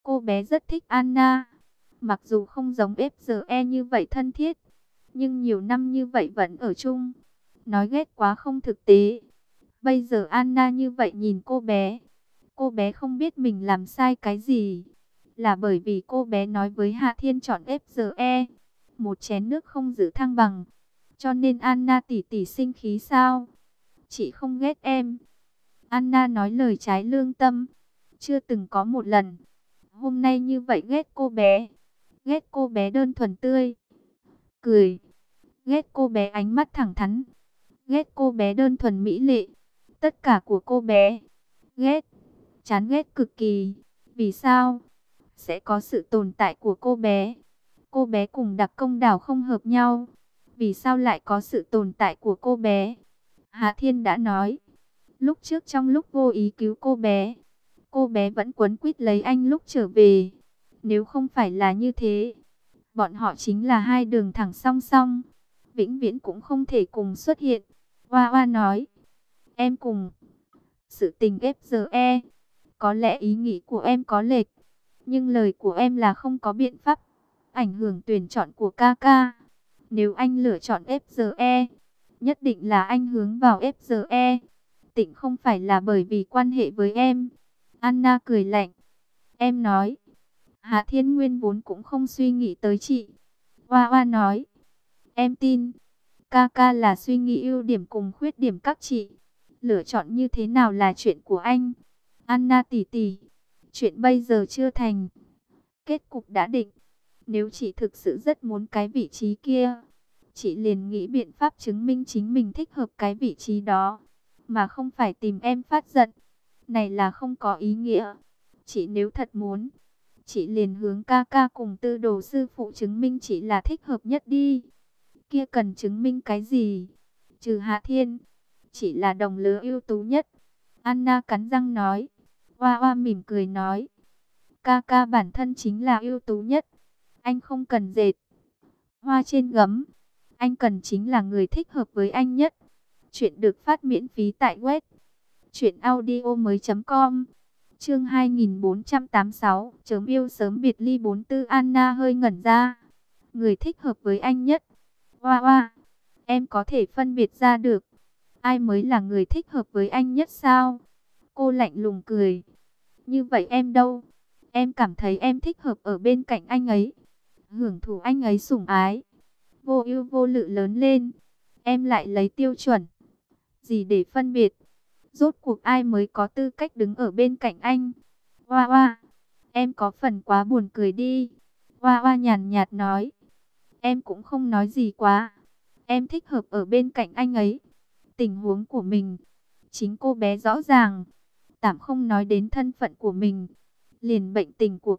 Cô bé rất thích Anna. Mặc dù không giống FGE như vậy thân thiết, nhưng nhiều năm như vậy vẫn ở chung. Nói ghét quá không thực tế. Bây giờ Anna như vậy nhìn cô bé không biết mình làm sai cái gì. Là bởi vì cô bé nói với Hạ Thiên chọn FGE, một chén nước không giữ thăng bằng. Cho nên Anna tỷ tỷ sinh khí sao? Chị không ghét em. Anna nói lời trái lương tâm. Chưa từng có một lần. Hôm nay như vậy ghét cô bé. Ghét cô bé đơn thuần tươi cười. Ghét cô bé ánh mắt thẳng thắn. Ghét cô bé đơn thuần mỹ lệ. Tất cả của cô bé. Ghét. Chán ghét cực kỳ. Vì sao? Sẽ có sự tồn tại của cô bé. Cô bé cùng Đặc Công Đảo không hợp nhau. Vì sao lại có sự tồn tại của cô bé? Hạ Thiên đã nói. Lúc trước trong lúc vô ý cứu cô bé vẫn quấn quýt lấy anh lúc trở về. Nếu không phải là như thế, bọn họ chính là hai đường thẳng song song, vĩnh viễn cũng không thể cùng xuất hiện. Hoa Hoa nói, em cùng sự tình FGE, có lẽ ý nghĩ của em có lệch, nhưng lời của em là không có biện pháp ảnh hưởng tuyển chọn của Kaka. Nếu anh lựa chọn FGE, nhất định là anh hướng vào FGE. Tịnh không phải là bởi vì quan hệ với em. Anna cười lạnh. Em nói. Hạ Thiên Nguyên vốn cũng không suy nghĩ tới chị. Hoa Hoa nói. Em tin. Kaka là suy nghĩ ưu điểm cùng khuyết điểm các chị. Lựa chọn như thế nào là chuyện của anh. Anna tỷ tỷ. Chuyện bây giờ chưa thành. Kết cục đã định. Nếu chị thực sự rất muốn cái vị trí kia, chị liền nghĩ biện pháp chứng minh chính mình thích hợp cái vị trí đó, mà không phải tìm em phát giận. Này là không có ý nghĩa. Chị nếu thật muốn, chị liền hướng Kaka cùng Tư Đồ sư phụ chứng minh chị là thích hợp nhất đi. Kia cần chứng minh cái gì? Trừ Hạ Thiên, chị là đồng lứa ưu tú nhất. Anna cắn răng nói. Hoa Hoa mỉm cười nói. Kaka bản thân chính là ưu tú nhất. Anh không cần dệt hoa trên gấm. Anh cần chính là người thích hợp với anh nhất. Chuyện được phát miễn phí tại web truyệnaudiomoi.com. Chương 2486, chớm yêu sớm biệt ly 44. Anna hơi ngẩn ra. Người thích hợp với anh nhất. Hoa Hoa, em có thể phân biệt ra được ai mới là người thích hợp với anh nhất sao? Cô lạnh lùng cười. Như vậy em đâu? Em cảm thấy em thích hợp ở bên cạnh anh ấy, hưởng thụ anh ấy sủng ái, vô ưu vô lự lớn lên. Em lại lấy tiêu chuẩn gì để phân biệt? Rốt cuộc ai mới có tư cách đứng ở bên cạnh anh? Hoa Hoa, em có phần quá buồn cười đi. Hoa Hoa nhàn nhạt nói. Em cũng không nói gì quá. Em thích hợp ở bên cạnh anh ấy. Tình huống của mình, chính cô bé rõ ràng. Tạm không nói đến thân phận của mình, liền bệnh tình của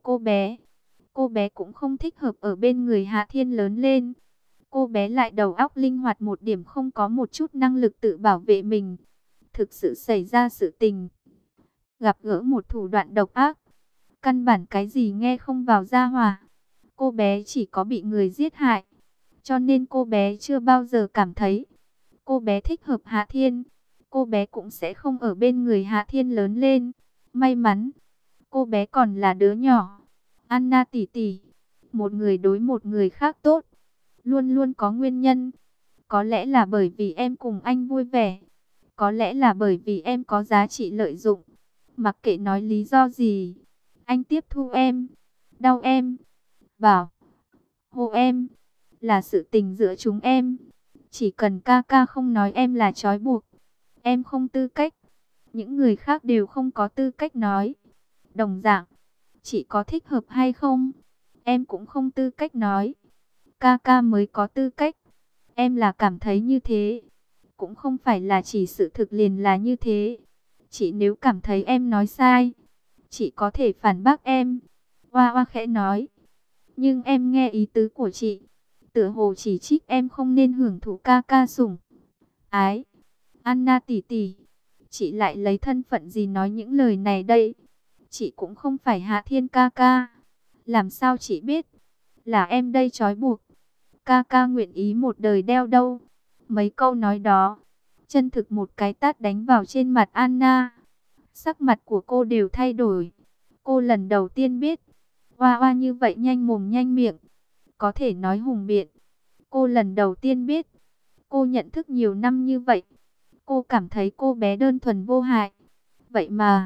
cô bé cũng không thích hợp ở bên người Hạ Thiên lớn lên. Cô bé lại đầu óc linh hoạt một điểm, không có một chút năng lực tự bảo vệ mình. Thực sự xảy ra sự tình, gặp gỡ một thủ đoạn độc ác, căn bản cái gì nghe không vào gia hòa. Cô bé chỉ có bị người giết hại, cho nên cô bé chưa bao giờ cảm thấy cô bé thích hợp Hạ Thiên. Cô bé cũng sẽ không ở bên người Hạ Thiên lớn lên. May mắn, cô bé còn là đứa nhỏ. Anna tỷ tỷ, một người đối một người khác tốt, luôn luôn có nguyên nhân. Có lẽ là bởi vì em cùng anh vui vẻ. Có lẽ là bởi vì em có giá trị lợi dụng. Mặc kệ nói lý do gì, anh tiếp thu em, đau em, bảo hộ em, là sự tình giữa chúng em. Chỉ cần Kaka không nói em là trói buộc, em không tư cách. Những người khác đều không có tư cách nói. Đồng dạng, chị có thích hợp hay không, em cũng không tư cách nói. Kaka mới có tư cách. Em là cảm thấy như thế, cũng không phải là chỉ sự thực liền là như thế. Chị nếu cảm thấy em nói sai, chị có thể phản bác em. Hoa Hoa khẽ nói. Nhưng em nghe ý tứ của chị, tựa hồ chỉ trích em không nên hưởng thụ Kaka sủng ái. Anna tỷ tỷ, chị lại lấy thân phận gì nói những lời này đây? Chị cũng không phải Hạ Thiên Kaka. Làm sao chị biết là em đây trói buộc Kaka nguyện ý một đời đeo đâu? Mấy câu nói đó, chân thực một cái tát đánh vào trên mặt Anna. Sắc mặt của cô đều thay đổi. Cô lần đầu tiên biết, Hoa Hoa như vậy nhanh mồm nhanh miệng, có thể nói hùng biện. Cô lần đầu tiên biết, cô nhận thức nhiều năm như vậy, cô cảm thấy cô bé đơn thuần vô hại. Vậy mà,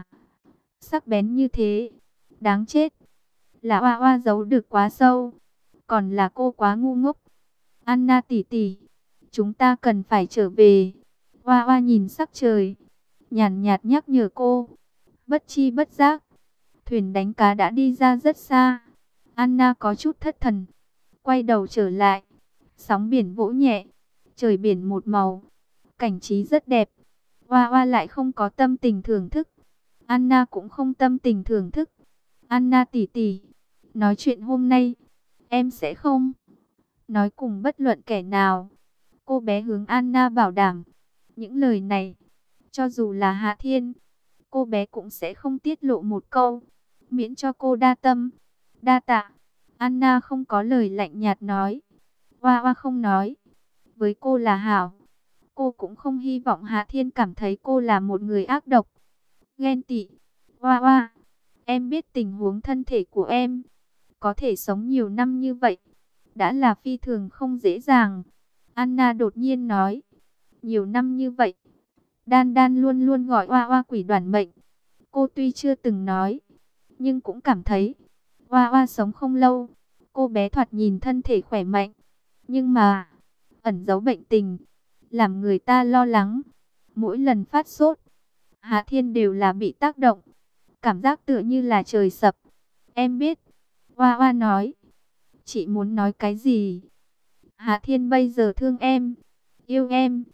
sắc bén như thế, đáng chết. Là Hoa Hoa giấu được quá sâu, còn là cô quá ngu ngốc. Anna tỷ tỷ, chúng ta cần phải trở về. Hoa Hoa nhìn sắc trời, nhàn nhạt nhắc nhở cô. Bất chi bất giác, thuyền đánh cá đã đi ra rất xa. Anna có chút thất thần, quay đầu trở lại. Sóng biển vỗ nhẹ, trời biển một màu, cảnh trí rất đẹp. Hoa Hoa lại không có tâm tình thưởng thức, Anna cũng không tâm tình thưởng thức. Anna tỷ tỷ, nói chuyện hôm nay, em sẽ không nói cùng bất luận kẻ nào. Cô bé hướng Anna bảo đảm. Những lời này, cho dù là Hạ Thiên, cô bé cũng sẽ không tiết lộ một câu, miễn cho cô đa tâm. Đa tạ. Anna không có lời lạnh nhạt nói. Hoa Hoa không nói. Với cô là hảo. Cô cũng không hy vọng Hạ Thiên cảm thấy cô là một người ác độc, ghen tị. Hoa Hoa, em biết tình huống thân thể của em, có thể sống nhiều năm như vậy, đã là phi thường không dễ dàng. Anna đột nhiên nói, nhiều năm như vậy, Đan Đan luôn luôn gọi Hoa Hoa quỷ đoàn mệnh. Cô tuy chưa từng nói, nhưng cũng cảm thấy Hoa Hoa sống không lâu. Cô bé thoạt nhìn thân thể khỏe mạnh, nhưng mà ẩn giấu bệnh tình, làm người ta lo lắng. Mỗi lần phát sốt, Hạ Thiên đều là bị tác động, cảm giác tựa như là trời sập. Em biết. Hoa Hoa nói. Chị muốn nói cái gì? Hạ Thiên bây giờ thương em, yêu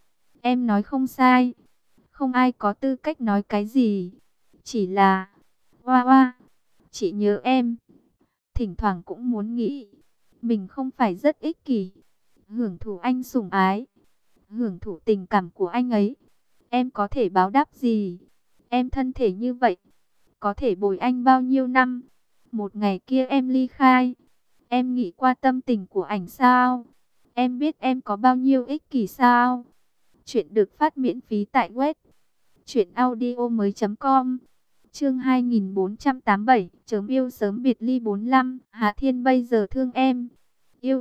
em nói không sai. Không ai có tư cách nói cái gì. Chỉ là, Hoa Hoa, chị nhớ em. Thỉnh thoảng cũng muốn nghĩ, mình không phải rất ích kỷ, hưởng thụ anh sủng ái, hưởng thụ tình cảm của anh ấy. Em có thể báo đáp gì? Em thân thể như vậy, có thể bồi anh bao nhiêu năm? Một ngày kia em ly khai, em nghĩ qua tâm tình của ảnh sao? Em biết em có bao nhiêu ích kỷ sao? Chuyện được phát miễn phí tại web truyệnaudiomoi.com. Chương 2487, chớm yêu sớm biệt ly 45. Hạ Thiên bây giờ thương em, yêu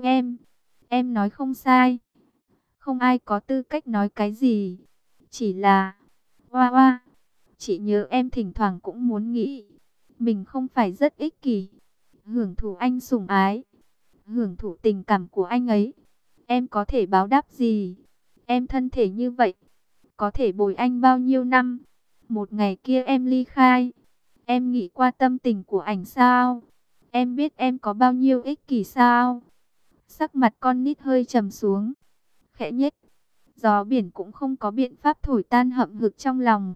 em nói không sai. Không ai có tư cách nói cái gì. Chỉ là, Hoa Hoa, chị nhớ em thỉnh thoảng cũng muốn nghĩ, mình không phải rất ích kỷ, hưởng thụ anh sủng ái, hưởng thụ tình cảm của anh ấy. Em có thể báo đáp gì? Em thân thể như vậy, có thể bồi anh bao nhiêu năm? Một ngày kia em ly khai, em nghĩ qua tâm tình của ảnh sao? Em biết em có bao nhiêu ích kỷ sao? Sắc mặt con nít hơi trầm xuống, khẽ nhếch. Gió biển cũng không có biện pháp thổi tan hậm hực trong lòng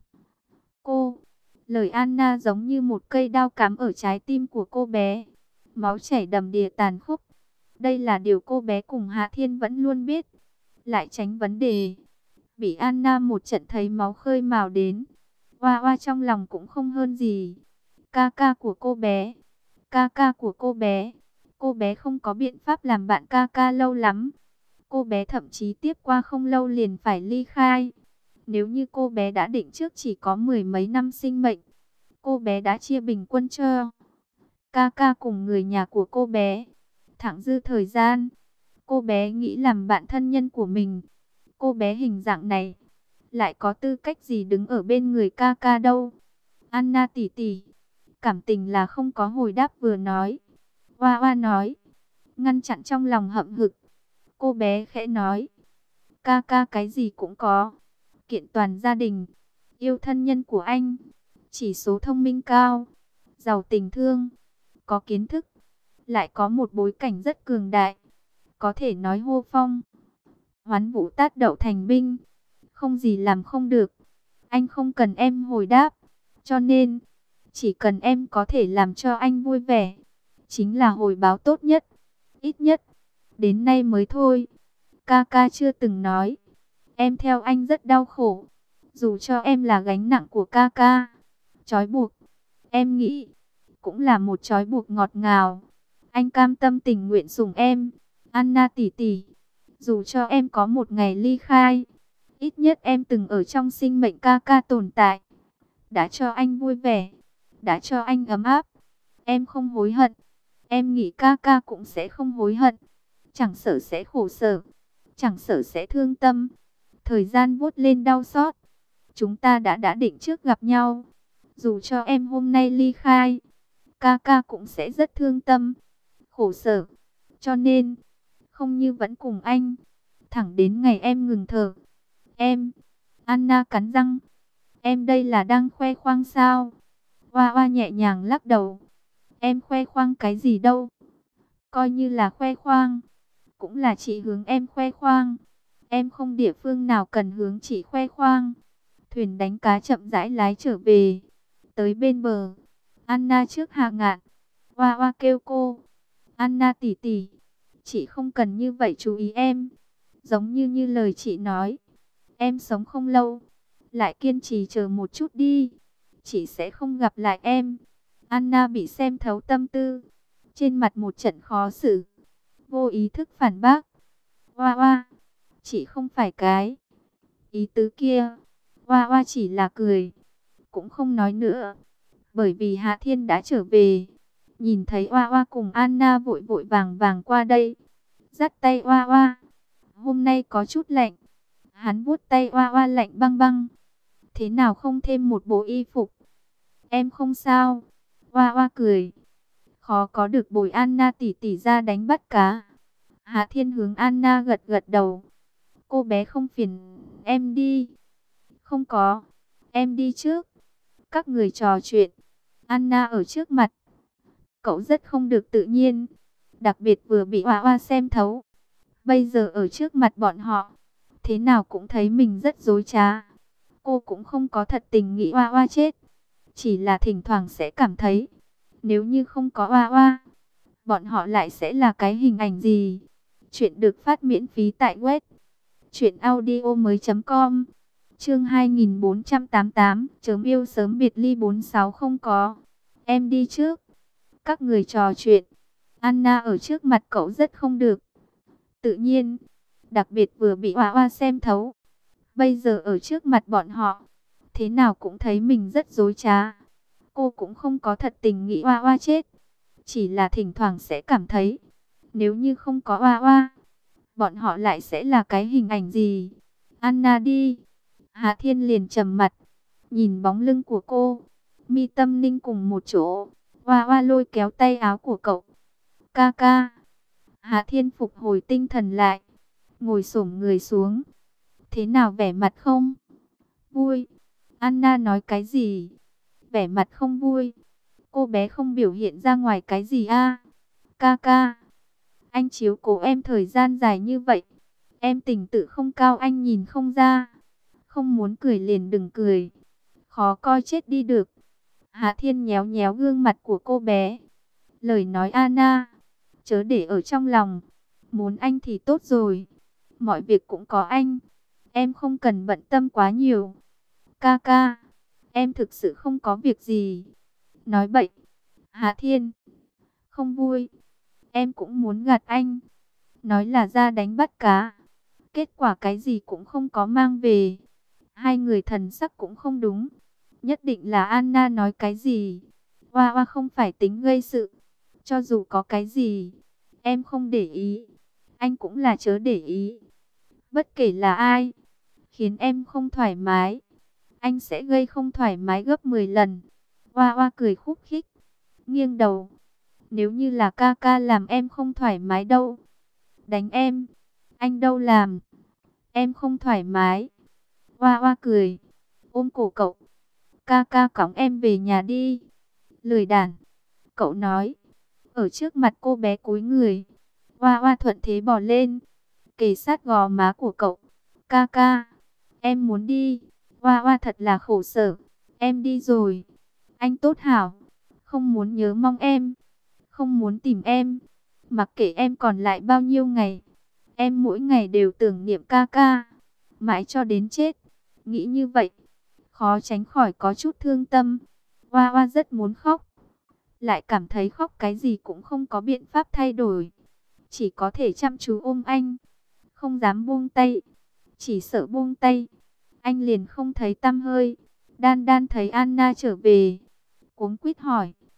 cô. Lời Anna giống như một cây đao cắm ở trái tim của cô bé. Máu chảy đầm đìa tàn khốc. Đây là điều cô bé cùng Hạ Thiên vẫn luôn biết. Lại tránh vấn đề. Bị Anna một trận thấy máu khơi mào đến. Hoa Hoa trong lòng cũng không hơn gì. Ca ca của cô bé. Ca ca của cô bé. Cô bé không có biện pháp làm bạn ca ca lâu lắm. Cô bé thậm chí tiếp qua không lâu liền phải ly khai. Nếu như cô bé đã định trước chỉ có mười mấy năm sinh mệnh, cô bé đã chia bình quân cho ca ca cùng người nhà của cô bé. Thẳng dư thời gian, cô bé nghĩ làm bạn thân nhân của mình. Cô bé hình dạng này, lại có tư cách gì đứng ở bên người ca ca đâu. Anna tỷ tỷ, cảm tình là không có hồi đáp vừa nói. Hoa Hoa nói, ngăn chặn trong lòng hậm hực. Cô bé khẽ nói, ca ca cái gì cũng có. Kiện toàn gia đình, yêu thân nhân của anh, chỉ số thông minh cao, giàu tình thương, có kiến thức, lại có một bối cảnh rất cường đại, có thể nói hô phong hoán vũ tát đậu thành binh, không gì làm không được. Anh không cần em hồi đáp, cho nên chỉ cần em có thể làm cho anh vui vẻ, chính là hồi báo tốt nhất. Ít nhất đến nay mới thôi. Ca ca chưa từng nói em theo anh rất đau khổ, dù cho em là gánh nặng của ca ca. Trói buộc, em nghĩ, cũng là một trói buộc ngọt ngào. Anh cam tâm tình nguyện sủng em. Anna tỷ tỷ, dù cho em có một ngày ly khai, ít nhất em từng ở trong sinh mệnh ca ca tồn tại, đã cho anh vui vẻ, đã cho anh ấm áp. Em không hối hận. Em nghĩ ca ca cũng sẽ không hối hận. Chẳng sợ sẽ khổ sở, chẳng sợ sẽ thương tâm. Thời gian vuốt lên đau xót. Chúng ta đã định trước gặp nhau. Dù cho em hôm nay ly khai, ca ca cũng sẽ rất thương tâm, khổ sở. Cho nên, không như vẫn cùng anh. Thẳng đến ngày em ngừng thở. Em, Anna cắn răng. Em đây là đang khoe khoang sao? Hoa hoa nhẹ nhàng lắc đầu. Em khoe khoang cái gì đâu? Coi như là khoe khoang, cũng là chị hướng em khoe khoang. Em không địa phương nào cần hướng chị khoe khoang. Thuyền đánh cá chậm rãi lái trở về. Tới bên bờ, Anna trước hạ ngạn. Hoa hoa kêu cô. Anna tỷ tỷ, chị không cần như vậy chú ý em. Giống như lời chị nói. Em sống không lâu. Lại kiên trì chờ một chút đi. Chị sẽ không gặp lại em. Anna bị xem thấu tâm tư. Trên mặt một trận khó xử. Vô ý thức phản bác. Hoa hoa, chị không phải cái ý tứ kia. Hoa hoa chỉ là cười, cũng không nói nữa. Bởi vì Hạ Thiên đã trở về. Nhìn thấy Hoa Hoa cùng Anna vội vội vàng vàng qua đây, dắt tay Hoa Hoa. Hôm nay có chút lạnh. Hắn vuốt tay Hoa Hoa lạnh băng băng. Thế nào không thêm một bộ y phục? Em không sao. Hoa Hoa cười. Khó có được bồi Anna tỉ tỉ ra đánh bắt cá. Hạ Thiên hướng Anna gật gật đầu. Cô bé không phiền em đi. Không có. Em đi trước. Các người trò chuyện. Anna ở trước mặt. Cậu rất không được tự nhiên. Đặc biệt vừa bị Hoa Hoa xem thấu. Bây giờ ở trước mặt bọn họ. Thế nào cũng thấy mình rất dối trá. Cô cũng không có thật tình nghĩ Hoa Hoa chết. Chỉ là thỉnh thoảng sẽ cảm thấy. Nếu như không có Hoa Hoa, bọn họ lại sẽ là cái hình ảnh gì? Chuyện được phát miễn phí tại web truyệnaudiomoi.com. Chương 2488, chớm yêu sớm biệt ly 46 không có. Em đi trước. Các người trò chuyện. Anna ở trước mặt cậu rất không được tự nhiên, đặc biệt vừa bị Hoa Hoa xem thấu. Bây giờ ở trước mặt bọn họ, thế nào cũng thấy mình rất dối trá. Cô cũng không có thật tình nghĩ Hoa Hoa chết, chỉ là thỉnh thoảng sẽ cảm thấy, nếu như không có Hoa Hoa, bọn họ lại sẽ là cái hình ảnh gì? Anna đi. Hạ Thiên liền trầm mặt, nhìn bóng lưng của cô, mi tâm ninh cùng một chỗ. Hoa Hoa lôi kéo tay áo của cậu. Ca ca. Hạ Thiên phục hồi tinh thần lại, ngồi xổm người xuống. Thế nào, vẻ mặt không vui? Anna nói cái gì? Vẻ mặt không vui? Cô bé không biểu hiện ra ngoài cái gì a? Ca ca, anh chiếu cố em thời gian dài như vậy, em tình tự không cao anh nhìn không ra. Không muốn cười liền đừng cười, khó coi chết đi được. Hạ Thiên nhéo nhéo gương mặt của cô bé. Lời nói Anna, chớ để ở trong lòng. Muốn anh thì tốt rồi, mọi việc cũng có anh, em không cần bận tâm quá nhiều. Ca ca, em thực sự không có việc gì. Nói bậy. Hạ Thiên, không vui. Em cũng muốn gạt anh. Nói là ra đánh bắt cá, kết quả cái gì cũng không có mang về. Hai người thần sắc cũng không đúng. Nhất định là Anna nói cái gì. Hoa Hoa không phải tính gây sự. Cho dù có cái gì, em không để ý, anh cũng là chớ để ý. Bất kể là ai khiến em không thoải mái, anh sẽ gây không thoải mái gấp 10 lần. Hoa Hoa cười khúc khích, nghiêng đầu. Nếu như là ca ca làm em không thoải mái đâu? Đánh em, anh đâu làm em không thoải mái. Hoa Hoa cười, ôm cổ cậu. Ca ca cõng em về nhà đi. Lười đản, cậu nói. Ở trước mặt cô bé cúi người. Hoa Hoa thuận thế bỏ lên, kề sát gò má của cậu. Ca ca, em muốn đi. Hoa Hoa thật là khổ sở. Em đi rồi, anh tốt hảo, không muốn nhớ mong em, không muốn tìm em. Mặc kệ em còn lại bao nhiêu ngày, em mỗi ngày đều tưởng niệm ca ca, mãi cho đến chết. Nghĩ như vậy, khó tránh khỏi có chút thương tâm. Hoa Hoa rất muốn khóc, lại cảm thấy khóc cái gì cũng không có biện pháp thay đổi. Chỉ có thể chăm chú ôm anh, không dám buông tay. Chỉ sợ buông tay, anh liền không thấy tăm hơi. Đan Đan thấy Anna trở về, cuống quýt hỏi.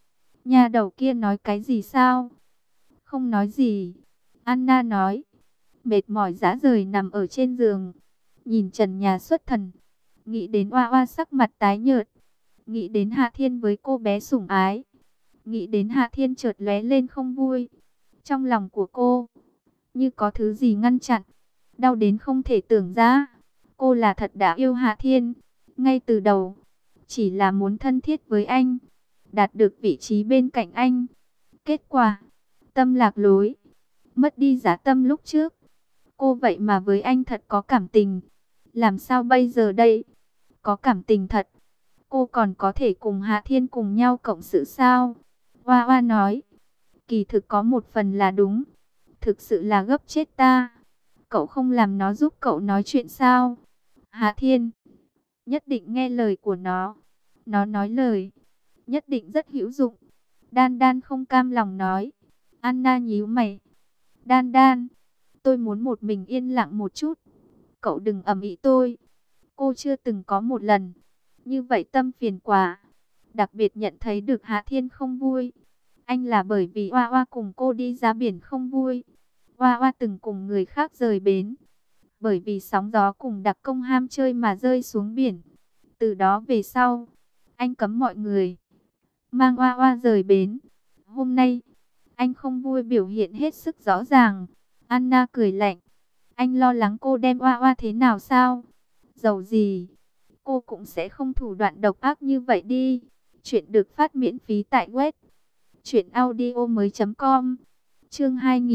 Nha đầu kia nói cái gì sao? Không nói gì. Anna nói. Mệt mỏi rã rời nằm ở trên giường. Nhìn trần nhà xuất thần. Nghĩ đến Oa Oa sắc mặt tái nhợt. Nghĩ đến Hạ Thiên với cô bé sủng ái. Nghĩ đến Hạ Thiên chợt lóe lên không vui. Trong lòng của cô, như có thứ gì ngăn chặn. Đau đến không thể tưởng ra. Cô là thật đã yêu Hạ Thiên. Ngay từ đầu, chỉ là muốn thân thiết với anh. Đạt được vị trí bên cạnh anh. Kết quả, tâm lạc lối. Mất đi giá tâm lúc trước. Cô vậy mà với anh thật có cảm tình. Làm sao bây giờ đây? Có cảm tình thật. Cô còn có thể cùng Hạ Thiên cùng nhau cộng sự sao? Oa Oa nói. Kỳ thực có một phần là đúng. Thực sự là gấp chết ta. Cậu không làm nó giúp cậu nói chuyện sao? Hạ Thiên nhất định nghe lời của nó. Nó nói lời nhất định rất hữu dụng. Đan Đan không cam lòng nói. Anna nhíu mày. Đan Đan, tôi muốn một mình yên lặng một chút. Cậu đừng ầm ĩ tôi. Cô chưa từng có một lần như vậy tâm phiền quả. Đặc biệt nhận thấy được Hạ Thiên không vui. Anh là bởi vì Oa Oa cùng cô đi ra biển không vui. Oa Oa từng cùng người khác rời bến. Bởi vì sóng gió cùng đặc công ham chơi mà rơi xuống biển. Từ đó về sau, anh cấm mọi người mang Oa Oa rời bến. Hôm nay, anh không vui biểu hiện hết sức rõ ràng. Anna cười lạnh. Anh lo lắng cô đem Oa Oa thế nào sao? Dầu gì, cô cũng sẽ không thủ đoạn độc ác như vậy đi. Chuyện được phát miễn phí tại web truyệnaudiomoi.com. Chương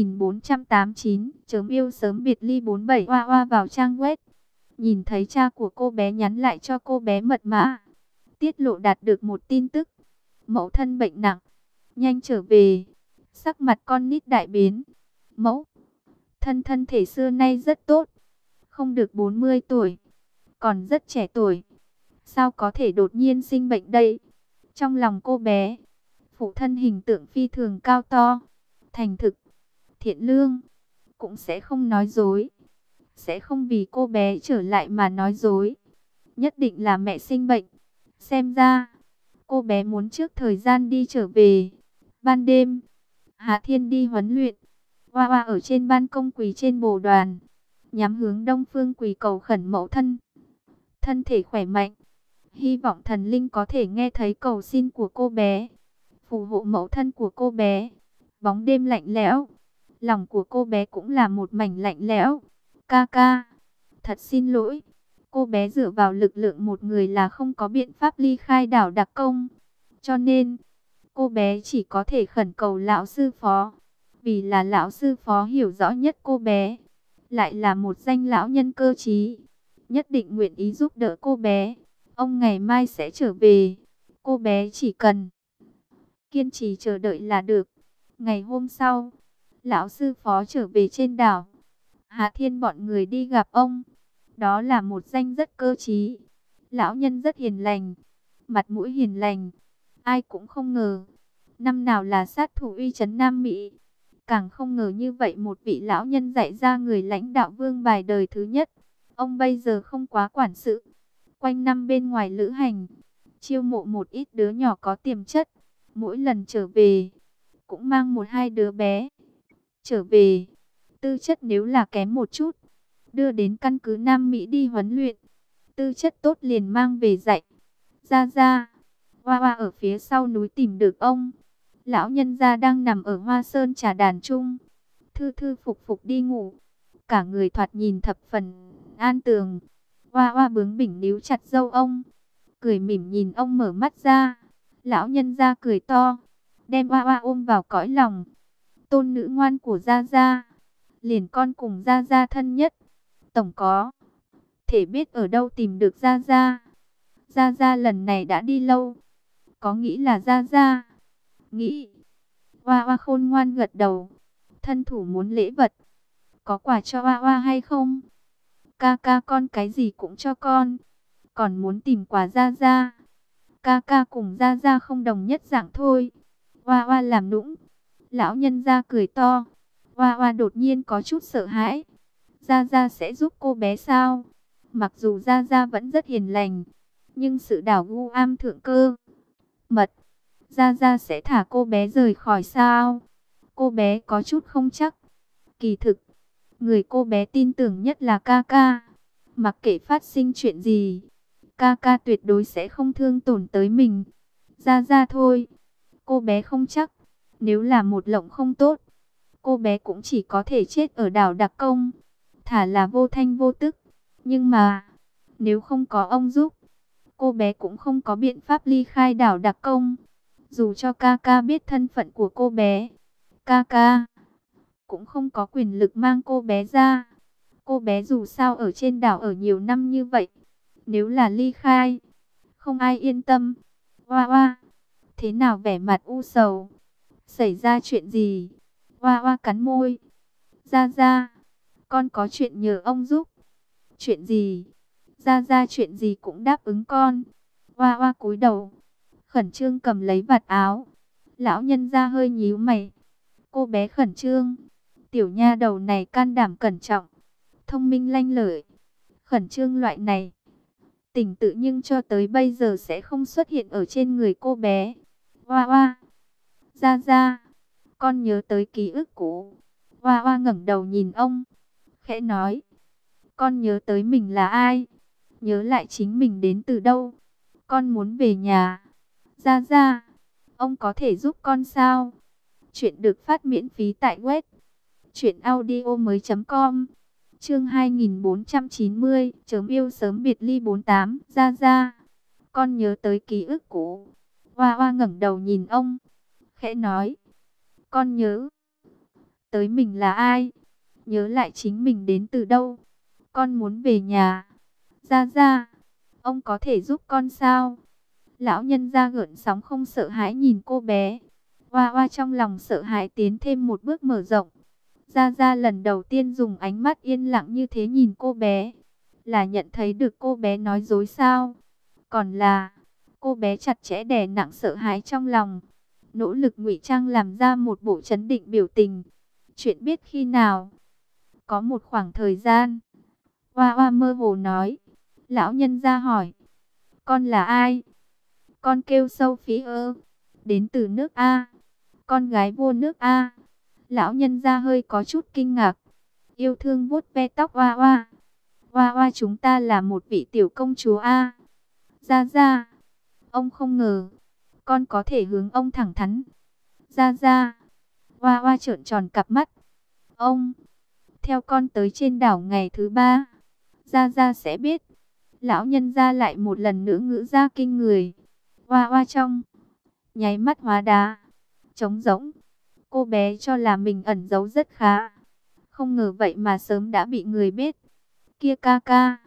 2489, chớm yêu sớm biệt ly 47. Oa Oa vào trang web, nhìn thấy cha của cô bé nhắn lại cho cô bé mật mã, tiết lộ đạt được một tin tức. Mẫu thân bệnh nặng, nhanh trở về. Sắc mặt con nít đại biến. Mẫu thân thể xưa nay rất tốt, không được 40 tuổi, còn rất trẻ tuổi. Sao có thể đột nhiên sinh bệnh đây? Trong lòng cô bé, phụ thân hình tượng phi thường cao to, thành thực, thiện lương, cũng sẽ không nói dối. Sẽ không vì cô bé trở lại mà nói dối. Nhất định là mẹ sinh bệnh. Xem ra, cô bé muốn trước thời gian đi trở về. Ban đêm, Hạ Thiên đi huấn luyện. Oa Oa ở trên ban công quỳ trên bồ đoàn, nhắm hướng đông phương quỳ cầu khẩn mẫu thân. Thân thể khỏe mạnh. Hy vọng thần linh có thể nghe thấy cầu xin của cô bé, phù hộ mẫu thân của cô bé. Bóng đêm lạnh lẽo, lòng của cô bé cũng là một mảnh lạnh lẽo. Ca ca, thật xin lỗi. Cô bé dựa vào lực lượng một người là không có biện pháp ly khai đảo đặc công. Cho nên, cô bé chỉ có thể khẩn cầu lão sư phó. Vì là lão sư phó hiểu rõ nhất cô bé, lại là một danh lão nhân cơ trí, nhất định nguyện ý giúp đỡ cô bé. Ông ngày mai sẽ trở về. Cô bé chỉ cần kiên trì chờ đợi là được. Ngày hôm sau, lão sư phó trở về trên đảo. Hạ Thiên bọn người đi gặp ông. Đó là một danh rất cơ trí. Lão nhân rất hiền lành, mặt mũi hiền lành. Ai cũng không ngờ, năm nào là sát thủ uy chấn Nam Mỹ. Càng không ngờ như vậy một vị lão nhân dạy ra người lãnh đạo vương bài đời thứ nhất. Ông bây giờ không quá quản sự, quanh năm bên ngoài lữ hành, chiêu mộ một ít đứa nhỏ có tiềm chất. Mỗi lần trở về, cũng mang một hai đứa bé trở về. Tư chất nếu là kém một chút, đưa đến căn cứ Nam Mỹ đi huấn luyện. Tư chất tốt liền mang về dạy. Ra ra, Hoa Hoa ở phía sau núi tìm được ông. Lão nhân gia đang nằm ở Hoa Sơn trà đàn chung, thư thư phục phục đi ngủ. Cả người thoạt nhìn thập phần an tường. Hoa Hoa bướng bỉnh níu chặt râu ông, cười mỉm nhìn ông mở mắt ra. Lão nhân gia cười to, đem Hoa Hoa ôm vào cõi lòng. Tôn nữ ngoan của Gia Gia, liền con cùng Gia Gia thân nhất. Tổng có thể biết ở đâu tìm được Gia Gia. Gia Gia lần này đã đi lâu, có nghĩ là Gia Gia? Nghĩ. Hoa Hoa khôn ngoan gật đầu. Thân thủ muốn lễ vật, có quà cho Hoa Hoa hay không? Ca ca con cái gì cũng cho con, còn muốn tìm quà Gia Gia. Ca ca cùng Gia Gia không đồng nhất dạng thôi. Hoa Hoa làm nũng. Lão nhân gia cười to. Hoa Hoa đột nhiên có chút sợ hãi. Gia Gia sẽ giúp cô bé sao? Mặc dù Gia Gia vẫn rất hiền lành, nhưng sự đảo gu am thượng cơ mật, Gia Gia sẽ thả cô bé rời khỏi sao? Cô bé có chút không chắc. Kỳ thực, người cô bé tin tưởng nhất là ca ca. Mặc kệ phát sinh chuyện gì, ca ca tuyệt đối sẽ không thương tổn tới mình. Gia Gia thôi, cô bé không chắc. Nếu là một lộng không tốt, cô bé cũng chỉ có thể chết ở đảo Đặc Công. Thả là vô thanh vô tức. Nhưng mà, nếu không có ông giúp, cô bé cũng không có biện pháp ly khai đảo Đặc Công. Dù cho ca ca biết thân phận của cô bé, ca ca cũng không có quyền lực mang cô bé ra. Cô bé dù sao ở trên đảo ở nhiều năm như vậy, nếu là ly khai, không ai yên tâm. Oa oa, thế nào vẻ mặt u sầu? Xảy ra chuyện gì? Oa oa cắn môi. Gia Gia, con có chuyện nhờ ông giúp. Chuyện gì? Gia Gia chuyện gì cũng đáp ứng con. Oa oa cúi đầu, khẩn trương cầm lấy vạt áo. Lão nhân gia hơi nhíu mày. Cô bé khẩn trương. Tiểu nha đầu này can đảm cẩn trọng, thông minh lanh lợi. Khẩn trương loại này, tình tự nhưng cho tới bây giờ sẽ không xuất hiện ở trên người cô bé. Oa oa, Gia Gia, con nhớ tới ký ức cũ. Oa oa ngẩng đầu nhìn ông, khẽ nói, con nhớ tới mình là ai, nhớ lại chính mình đến từ đâu. Con muốn về nhà. Gia Gia, ông có thể giúp con sao? Chuyện được phát miễn phí tại web truyệnaudiomoi.com. Chương 2490, chớm yêu sớm biệt ly 48. Gia Gia, con nhớ tới ký ức cũ. Hoa Hoa ngẩng đầu nhìn ông, khẽ nói, con nhớ tới mình là ai, nhớ lại chính mình đến từ đâu. Con muốn về nhà. Gia Gia, ông có thể giúp con sao? Lão nhân gia gợn sóng không sợ hãi nhìn cô bé. Hoa Hoa trong lòng sợ hãi tiến thêm một bước mở rộng. Gia Gia lần đầu tiên dùng ánh mắt yên lặng như thế nhìn cô bé. Là nhận thấy được cô bé nói dối sao? Còn là cô bé chặt chẽ đè nặng sợ hãi trong lòng, nỗ lực ngụy trang làm ra một bộ trấn định biểu tình. Chuyện biết khi nào? Có một khoảng thời gian. Hoa Hoa mơ hồ nói. Lão nhân gia hỏi, con là ai? Con kêu Sophie, đến từ nước A, con gái vua nước A. Lão nhân gia hơi có chút kinh ngạc, yêu thương vuốt ve tóc Hoa Hoa. Hoa Hoa, chúng ta là một vị tiểu công chúa A. Gia Gia, ông không ngờ con có thể hướng ông thẳng thắn. Gia Gia, Hoa Hoa trợn tròn cặp mắt. Ông theo con tới trên đảo ngày thứ 3, Gia Gia sẽ biết. Lão nhân gia lại một lần nữa ngữ ra kinh người. Hoa Hoa trong nháy mắt hóa đá, trống rỗng. Cô bé cho là mình ẩn giấu rất khá, không ngờ vậy mà sớm đã bị người biết. Kia ca ca,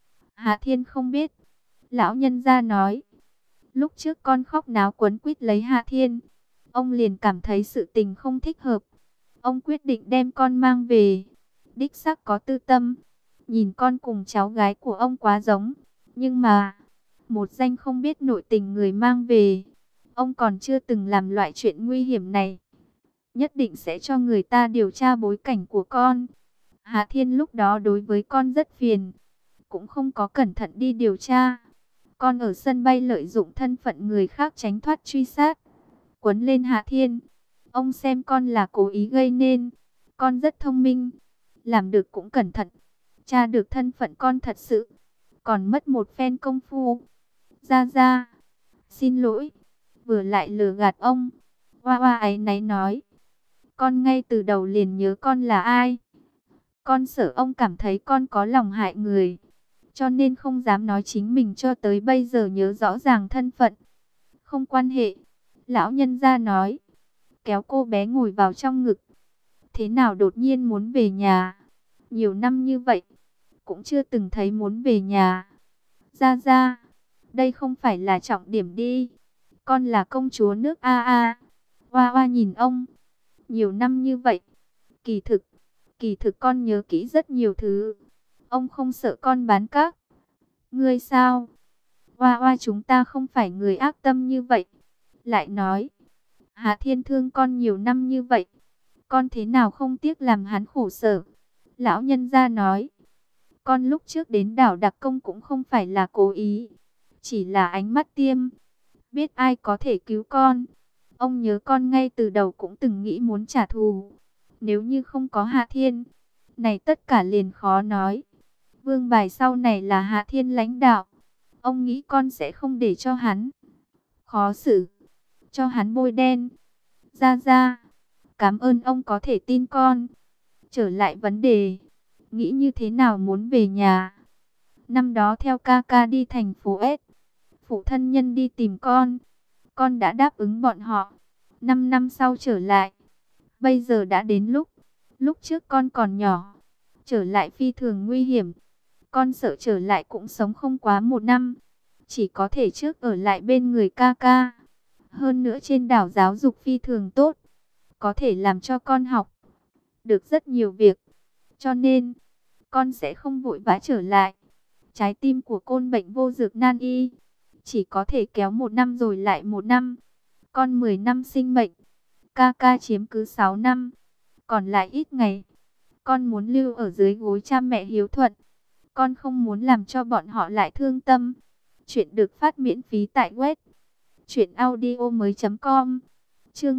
Hạ Thiên không biết. Lão nhân gia nói, lúc trước con khóc náo quấn quýt lấy Hạ Thiên, ông liền cảm thấy sự tình không thích hợp. Ông quyết định đem con mang về. Đích xác có tư tâm, nhìn con cùng cháu gái của ông quá giống. Nhưng mà, một danh không biết nội tình người mang về, ông còn chưa từng làm loại chuyện nguy hiểm này. Nhất định sẽ cho người ta điều tra bối cảnh của con. Hạ Thiên lúc đó đối với con rất phiền, cũng không có cẩn thận đi điều tra. Con ở sân bay lợi dụng thân phận người khác tránh thoát truy sát, quấn lên Hạ Thiên. Ông xem con là cố ý gây nên. Con rất thông minh, làm được cũng cẩn thận, tra được thân phận con thật sự, còn mất một phen công phu. Gia Gia, xin lỗi, vừa lại lừa gạt ông. Hoa Hoa áy náy nói, con ngay từ đầu liền nhớ con là ai. Con sợ ông cảm thấy con có lòng hại người, cho nên không dám nói chính mình cho tới bây giờ nhớ rõ ràng thân phận. Không quan hệ, lão nhân gia nói, kéo cô bé ngồi vào trong ngực. Thế nào đột nhiên muốn về nhà? Nhiều năm như vậy, cũng chưa từng thấy muốn về nhà. Gia Gia, đây không phải là trọng điểm đi. Con là công chúa nước A. Hoa Hoa nhìn ông, nhiều năm như vậy, kỳ thực con nhớ kỹ rất nhiều thứ. Ông không sợ con bán các ngươi sao? Hoa Hoa, chúng ta không phải người ác tâm như vậy. Lại nói, Hạ Thiên thương con nhiều năm như vậy, con thế nào không tiếc làm hắn khổ sở. Lão nhân gia nói, con lúc trước đến đảo Đặc Công cũng không phải là cố ý, chỉ là ánh mắt tiêm biết ai có thể cứu con. Ông nhớ con ngay từ đầu cũng từng nghĩ muốn trả thù. Nếu như không có Hạ Thiên, này tất cả liền khó nói. Vương bài sau này là Hạ Thiên lãnh đạo. Ông nghĩ con sẽ không để cho hắn khó xử, cho hắn bôi đen. Ra ra, cảm ơn ông có thể tin con. Trở lại vấn đề, nghĩ như thế nào muốn về nhà. Năm đó theo ca ca đi thành phố S, phụ thân nhân đi tìm con đã đáp ứng bọn họ. 5 năm sau trở lại, bây giờ đã đến lúc trước con còn nhỏ, trở lại phi thường nguy hiểm. Con sợ trở lại cũng sống không quá 1 năm, chỉ có thể trước ở lại bên người ca ca. Hơn nữa trên đảo giáo dục phi thường tốt, có thể làm cho con học được rất nhiều việc. Cho nên, con sẽ không vội vã trở lại. Trái tim của côn bệnh vô dược nan y, chỉ có thể kéo 1 năm rồi lại 1 năm. Con 10 năm sinh mệnh, ca ca chiếm cứ 6 năm, còn lại ít ngày. Con muốn lưu ở dưới gối cha mẹ hiếu thuận. Con không muốn làm cho bọn họ lại thương tâm. Chuyện được phát miễn phí tại web truyệnaudiomoi.com. Chương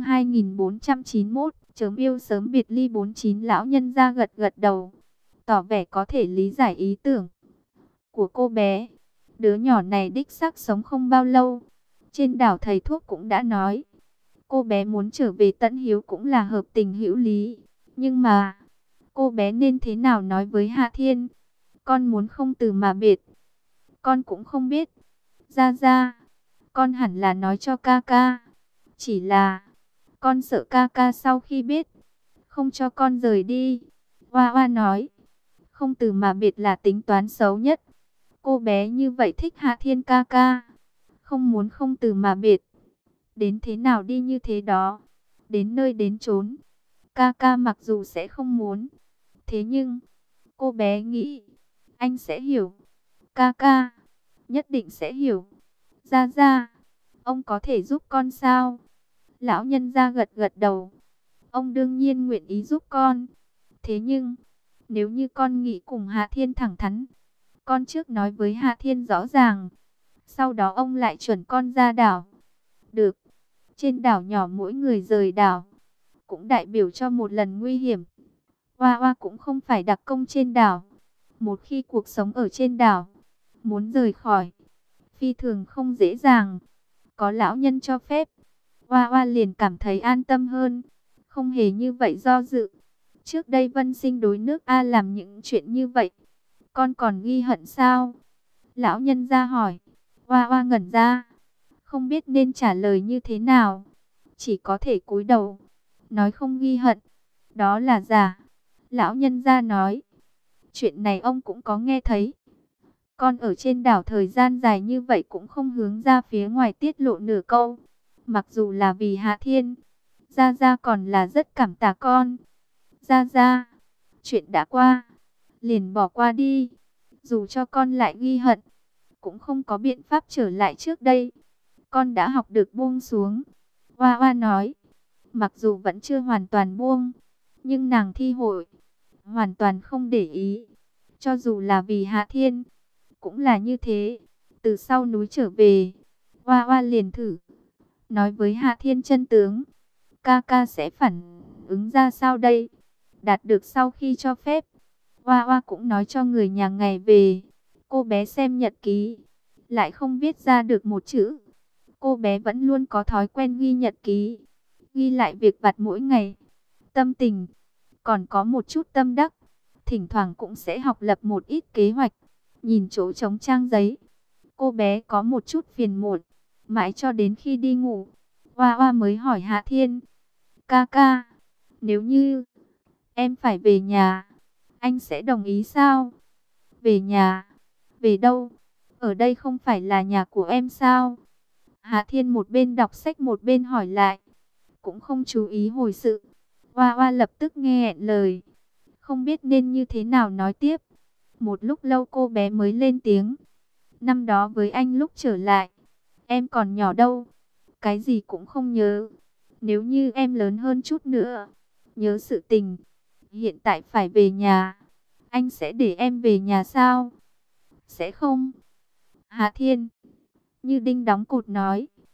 2491, chớm yêu sớm biệt ly 49. Lão nhân ra gật gật đầu, tỏ vẻ có thể lý giải ý tưởng của cô bé. Đứa nhỏ này đích xác sống không bao lâu. Trên đảo thầy thuốc cũng đã nói, cô bé muốn trở về Tẫn Hiếu cũng là hợp tình hữu lý. Nhưng mà, cô bé nên thế nào nói với Hạ Thiên? Con muốn không từ mà biệt. Con cũng không biết. Ra ra, con hẳn là nói cho ca ca. Chỉ là, con sợ ca ca sau khi biết, không cho con rời đi. Hoa Hoa nói, không từ mà biệt là tính toán xấu nhất. Cô bé như vậy thích Hạ Thiên ca ca, không muốn không từ mà biệt. Đến thế nào đi như thế đó, đến nơi đến chốn. Ca ca mặc dù sẽ không muốn, thế nhưng cô bé nghĩ anh sẽ hiểu. Ca ca nhất định sẽ hiểu. Ra ra, ông có thể giúp con sao? Lão nhân gia gật gật đầu. Ông đương nhiên nguyện ý giúp con. Thế nhưng, nếu như con nghĩ cùng Hạ Thiên thẳng thắn, con trước nói với Hạ Thiên rõ ràng, sau đó ông lại chuẩn con ra đảo. Được, trên đảo nhỏ mỗi người rời đảo, cũng đại biểu cho một lần nguy hiểm. Hoa Hoa cũng không phải đặc công trên đảo. Một khi cuộc sống ở trên đảo, muốn rời khỏi, phi thường không dễ dàng. Có lão nhân cho phép, Hoa Hoa liền cảm thấy an tâm hơn, không hề như vậy do dự. Trước đây Vân Sinh đối nước A làm những chuyện như vậy, con còn ghi hận sao? Lão nhân ra hỏi. Hoa Hoa ngẩn ra, không biết nên trả lời như thế nào, chỉ có thể cúi đầu, nói không ghi hận. Đó là giả. Lão nhân ra nói, chuyện này ông cũng có nghe thấy. Con ở trên đảo thời gian dài như vậy cũng không hướng ra phía ngoài tiết lộ nửa câu. Mặc dù là vì Hạ Thiên, Gia Gia còn là rất cảm tạ con. Gia Gia, chuyện đã qua, liền bỏ qua đi. Dù cho con lại ghi hận, cũng không có biện pháp trở lại trước đây. Con đã học được buông xuống. Hoa Hoa nói, mặc dù vẫn chưa hoàn toàn buông, nhưng nàng thi hội, hoàn toàn không để ý. Cho dù là vì Hạ Thiên, cũng là như thế. Từ sau núi trở về, Hoa Hoa liền thử nói với Hạ Thiên chân tướng. Ca ca sẽ phản ứng ra sao đây? Đạt được sau khi cho phép, Hoa Hoa cũng nói cho người nhà ngày về. Cô bé xem nhật ký, lại không viết ra được một chữ. Cô bé vẫn luôn có thói quen ghi nhật ký, ghi lại việc vặt mỗi ngày, tâm tình, còn có một chút tâm đắc. Thỉnh thoảng cũng sẽ học lập một ít kế hoạch. Nhìn chỗ trống trang giấy, cô bé có một chút phiền muộn. Mãi cho đến khi đi ngủ, Hoa Hoa mới hỏi Hạ Thiên, ca ca, nếu như em phải về nhà, anh sẽ đồng ý sao? Về nhà? Về đâu? Ở đây không phải là nhà của em sao? Hạ Thiên một bên đọc sách một bên hỏi lại, cũng không chú ý hồi sự. Hoa Hoa lập tức nghe nghẹn lời, không biết nên như thế nào nói tiếp. Một lúc lâu cô bé mới lên tiếng. Năm đó với anh lúc trở lại, em còn nhỏ đâu, cái gì cũng không nhớ. Nếu như em lớn hơn chút nữa, nhớ sự tình, hiện tại phải về nhà, anh sẽ để em về nhà sao? Sẽ không. Hạ Thiên như đinh đóng cột nói.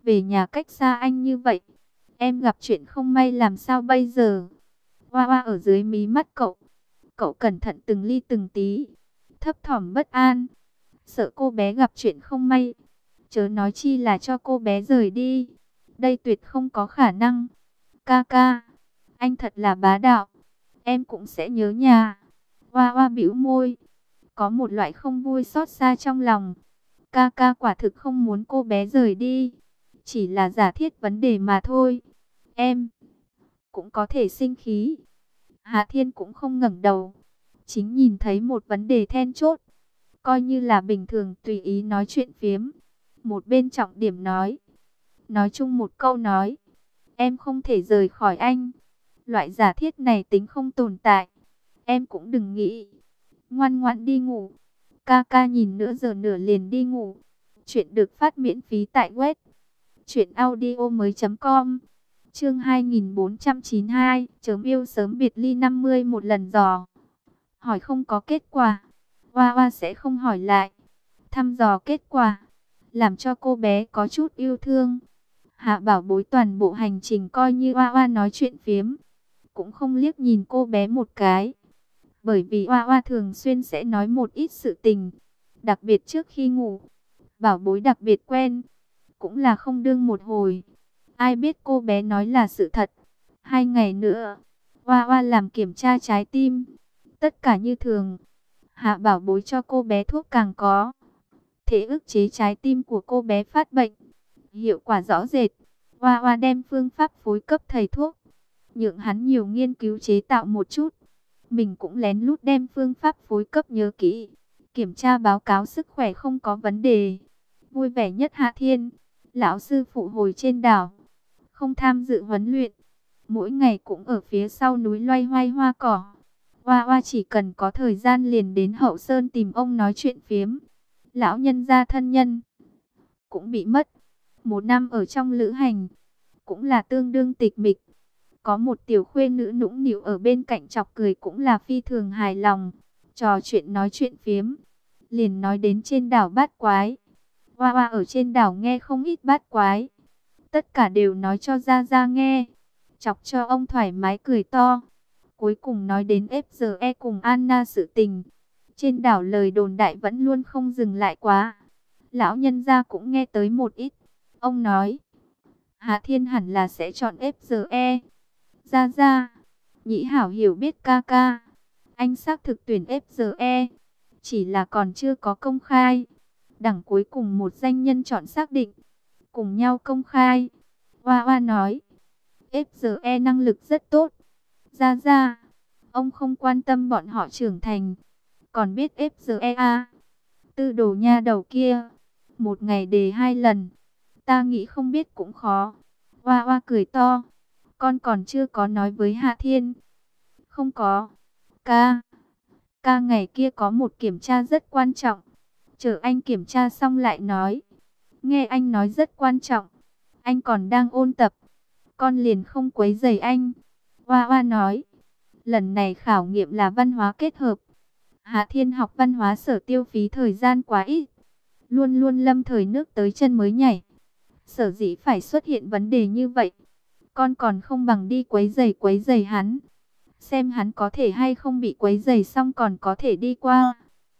về nhà cách xa anh như vậy, em gặp chuyện không may làm sao bây giờ? Hoa hoa ở dưới mí mắt cậu. Cậu cẩn thận từng ly từng tí, thấp thỏm bất an, sợ cô bé gặp chuyện không may. Chớ nói chi là cho cô bé rời đi. Đây tuyệt không có khả năng. Ca ca, anh thật là bá đạo. Em cũng sẽ nhớ nhà. Hoa hoa bĩu môi, có một loại không vui xót xa trong lòng. Ca ca quả thực không muốn cô bé rời đi. Chỉ là giả thiết vấn đề mà thôi. Em cũng có thể sinh khí. Hạ Thiên cũng không ngẩng đầu, chính nhìn thấy một vấn đề then chốt. Coi như là bình thường tùy ý nói chuyện phiếm. Một bên trọng điểm nói chung một câu nói, em không thể rời khỏi anh. Loại giả thiết này tính không tồn tại. Em cũng đừng nghĩ. Ngoan ngoãn đi ngủ. Ca ca nhìn nửa giờ nửa liền đi ngủ. Chuyện được phát miễn phí tại web truyệnaudiomoi.com. Chương 2492, chớm yêu sớm biệt ly 50 một lần dò. Hỏi không có kết quả, Hoa Hoa sẽ không hỏi lại. Thăm dò kết quả, làm cho cô bé có chút yêu thương. Hạ Bảo Bối toàn bộ hành trình coi như Hoa Hoa nói chuyện phiếm, cũng không liếc nhìn cô bé một cái. Bởi vì Hoa Hoa thường xuyên sẽ nói một ít sự tình, đặc biệt trước khi ngủ. Bảo Bối đặc biệt quen, cũng là không đương một hồi. Ai biết cô bé nói là sự thật. 2 ngày nữa, Hoa Hoa làm kiểm tra trái tim. Tất cả như thường. Hạ Bảo Bối cho cô bé thuốc càng có thể ức chế trái tim của cô bé phát bệnh. Hiệu quả rõ rệt. Hoa Hoa đem phương pháp phối cấp thầy thuốc, nhượng hắn nhiều nghiên cứu chế tạo một chút. Mình cũng lén lút đem phương pháp phối cấp nhớ kỹ. Kiểm tra báo cáo sức khỏe không có vấn đề. Vui vẻ nhất Hạ Thiên, lão sư phụ hồi trên đảo, không tham dự huấn luyện, mỗi ngày cũng ở phía sau núi loay hoay hoa cỏ. Hoa Hoa chỉ cần có thời gian liền đến Hậu Sơn tìm ông nói chuyện phiếm. Lão nhân gia thân nhân cũng bị mất. 1 năm ở trong lữ hành, cũng là tương đương tịch mịch. Có một tiểu khuê nữ nũng nịu ở bên cạnh chọc cười cũng là phi thường hài lòng. Trò chuyện nói chuyện phiếm, liền nói đến trên đảo Bát Quái. Hoa Hoa ở trên đảo nghe không ít bát quái, tất cả đều nói cho Gia Gia nghe, chọc cho ông thoải mái cười to. Cuối cùng nói đến FGE cùng Anna sự tình. Trên đảo lời đồn đại vẫn luôn không dừng lại quá. Lão nhân gia cũng nghe tới một ít. Ông nói, Hạ Thiên hẳn là sẽ chọn FGE. Gia Gia, Nhĩ Hảo hiểu biết ca ca. Anh xác thực tuyển FGE, chỉ là còn chưa có công khai. Đẳng cuối cùng một danh nhân chọn xác định, cùng nhau công khai. Hoa Hoa nói, FGE năng lực rất tốt. Gia Gia, ông không quan tâm bọn họ trưởng thành, còn biết FGE à? Tư đồ nha đầu kia, một ngày đề 2 lần, ta nghĩ không biết cũng khó. Hoa Hoa cười to, con còn chưa có nói với Hạ Thiên. Không có, ca ngày kia có một kiểm tra rất quan trọng, chờ anh kiểm tra xong lại nói. Nghe anh nói rất quan trọng, anh còn đang ôn tập, con liền không quấy rầy anh. Hoa Hoa nói, lần này khảo nghiệm là văn hóa kết hợp. Hạ Thiên học văn hóa sở tiêu phí thời gian quá ít, luôn luôn lâm thời nước tới chân mới nhảy. Sở dĩ phải xuất hiện vấn đề như vậy, con còn không bằng đi quấy rầy hắn, xem hắn có thể hay không bị quấy rầy xong còn có thể đi qua.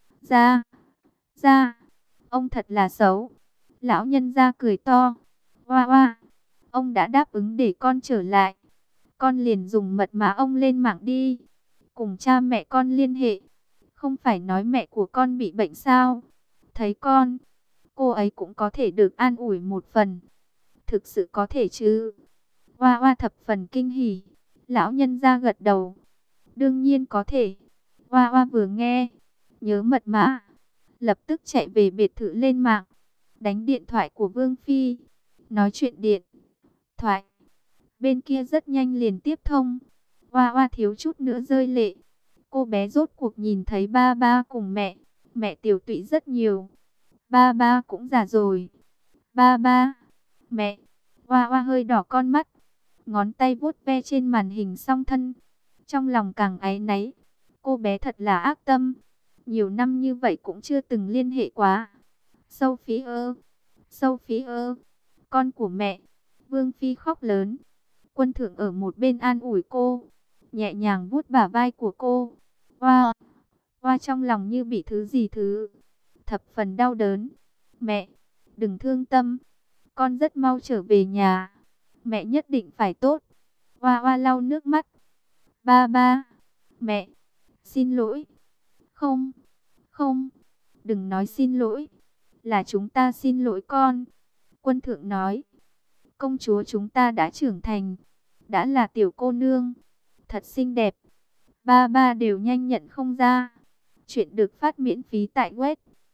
Ra, ông thật là xấu. Lão nhân gia cười to. Hoa Hoa, ông đã đáp ứng để con trở lại, con liền dùng mật mã ông lên mạng đi, cùng cha mẹ con liên hệ. Không phải nói mẹ của con bị bệnh sao? Thấy con, cô ấy cũng có thể được an ủi một phần. Thực sự có thể chứ? Hoa Hoa thập phần kinh hỉ. Lão nhân gia gật đầu. Đương nhiên có thể. Hoa Hoa vừa nghe, nhớ mật mã, lập tức chạy về biệt thự lên mạng, đánh điện thoại của Vương Phi, nói chuyện điện thoại. Bên kia rất nhanh liền tiếp thông. Hoa Hoa thiếu chút nữa rơi lệ. Cô bé rốt cuộc nhìn thấy ba ba cùng mẹ. Mẹ tiểu tụy rất nhiều, ba ba cũng già rồi. Ba, mẹ. Hoa Hoa hơi đỏ con mắt, ngón tay vuốt ve trên màn hình song thân. Trong lòng càng áy náy. Cô bé thật là ác tâm. Nhiều năm như vậy cũng chưa từng liên hệ quá. Sophie ơ, con của mẹ. Vương Phi khóc lớn. Quân Thượng ở một bên an ủi cô, nhẹ nhàng vuốt bả vai của cô. Hoa, Hoa trong lòng như bị thứ gì thập phần đau đớn. Mẹ, đừng thương tâm, con rất mau trở về nhà. Mẹ nhất định phải tốt. Hoa Hoa lau nước mắt. Ba ba, mẹ, xin lỗi. Không, không, đừng nói xin lỗi. Là chúng ta xin lỗi con. Quân Thượng nói, công chúa chúng ta đã trưởng thành, đã là tiểu cô nương, thật xinh đẹp. Ba ba đều nhanh nhận không ra. Chuyện được phát miễn phí tại web